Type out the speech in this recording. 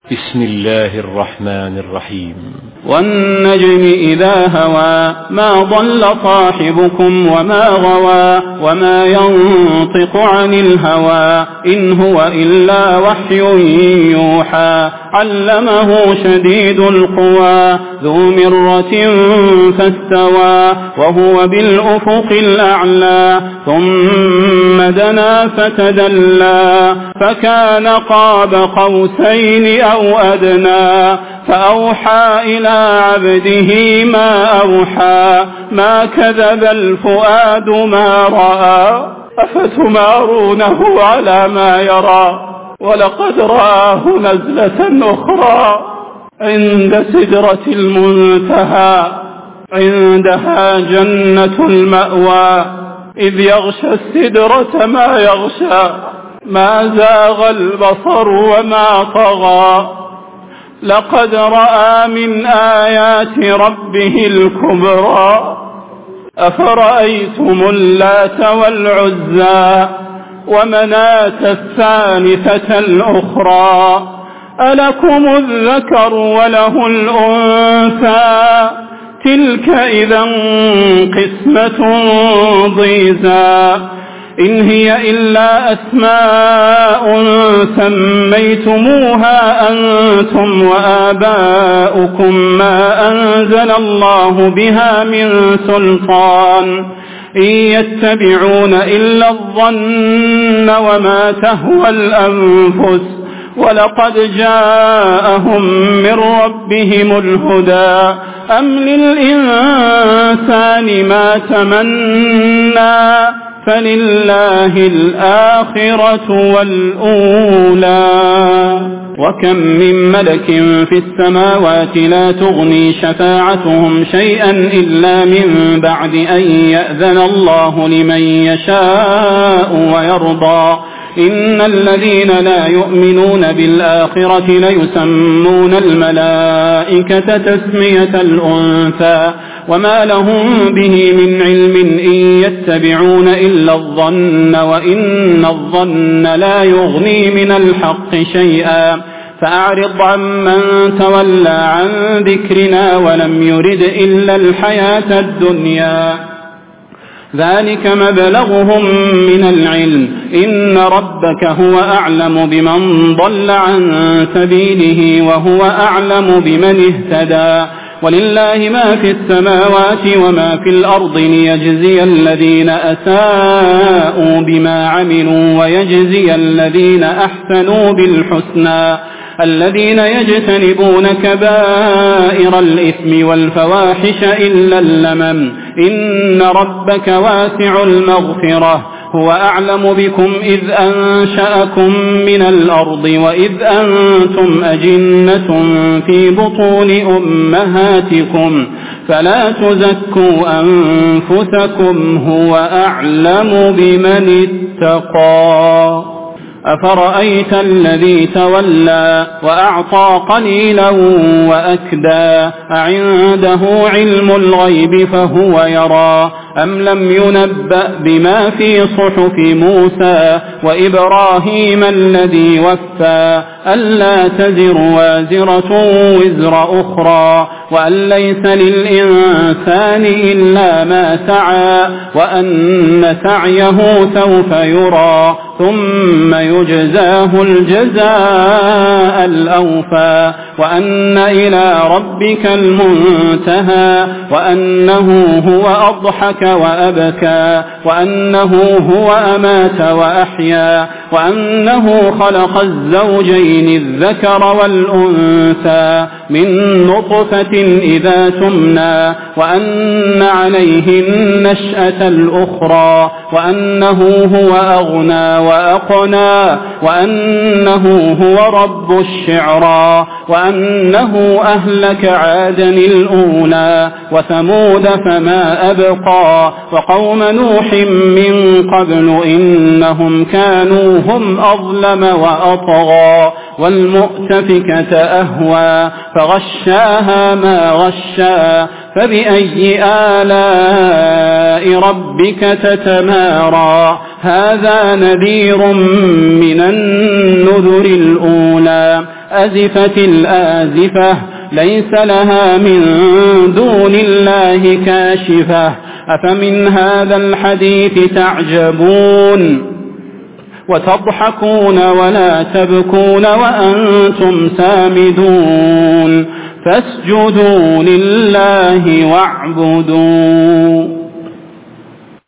بسم الله الرحمن الرحيم. والنجم إذا هوى ما ضل صاحبكم وما غوى وما ينطق عن الهوى إن هو إلا وحي يوحى علمه شديد القوى ذو مرة فاستوى وهو بالأفق الأعلى ثم دنا فتدلى فكان قاب قوسين أو أدنى فأوحى إلى عبده ما أوحى ما كذب الفؤاد ما رأى أفتمارونه على ما يرى ولقد رآه نزلة أخرى عند سدرة المنتهى عندها جنة المأوى إذ يغشى السدرة ما يغشى ما زاغ البصر وما طغى لقد رأى من آيات ربه الكبرى أفرأيتم اللات والعزى ومناة الثالثة الأخرى ألكم الذكر وله الأنثى تلك إذا قسمة ضيزى إن هي إلا أسماء سميتموها أنتم وآباؤكم ما أنزل الله بها من سلطان إن يتبعون إلا الظن وما تهوى الأنفس ولقد جاءهم من ربهم الهدى أم للإنسان ما تمنى فلله الآخرة والأولى وكم من ملك في السماوات لا تغني شفاعتهم شيئا إلا من بعد أن يأذن الله لمن يشاء ويرضى إن الذين لا يؤمنون بالآخرة ليسمون الملائكة تسمية الأنثى وما لهم به من علم إن يتبعون إلا الظن وإن الظن لا يغني من الحق شيئا فأعرض عمن تولى عن ذكرنا ولم يرد إلا الحياة الدنيا ذلك مبلغهم من العلم إن ربك هو أعلم بمن ضل عن سبيله وهو أعلم بمن اهتدى ولله ما في السماوات وما في الأرض ليجزي الذين أساءوا بما عملوا ويجزي الذين أحسنوا بالحسنى الذين يجتنبون كبائر الإثم والفواحش إلا اللمم إن ربك واسع المغفرة هو أعلم بكم إذ أنشأكم من الأرض وإذ أنتم أجنة في بطون أمهاتكم فلا تزكوا أنفسكم هو أعلم بمن اتقى أفرأيت الذي تولى وأعطى قليلا وأكدى أعنده علم الغيب فهو يرى أم لم ينبأ بما في صحف موسى وإبراهيم الذي وفى ألا تزر وازرة وزر أخرى وأن ليس للإنسان إلا ما سعى وأن سعيه سوف يرى ثم يجزاه الجزاء الأوفى وأن إلى ربك المنتهى وأنه هو أضحك وأبكى وأنه هو أمات وأحيا وأنه خلق الزوجين الذكر والأنثى من نطفة إذا تمنى وأن عليه النشأة الأخرى وأنه هو أغنى وأقنى وأنه هو رب الشعرى وأنه أهلك عادا الأولى وثمود فما أبقى وقوم نوح من قبل إنهم كانوا هم أظلم وأطغى والمؤتفكة أهوى فغشاها ما غشى فبأي آلاء ربك تتمارى هذا نذير من النذر الأولى أزفت الآزفة ليس لها من دون الله كاشفة أفمن هذا الحديث تعجبون وتضحكون ولا تبكون وأنتم سامدون فاسجدوا لله واعبدوا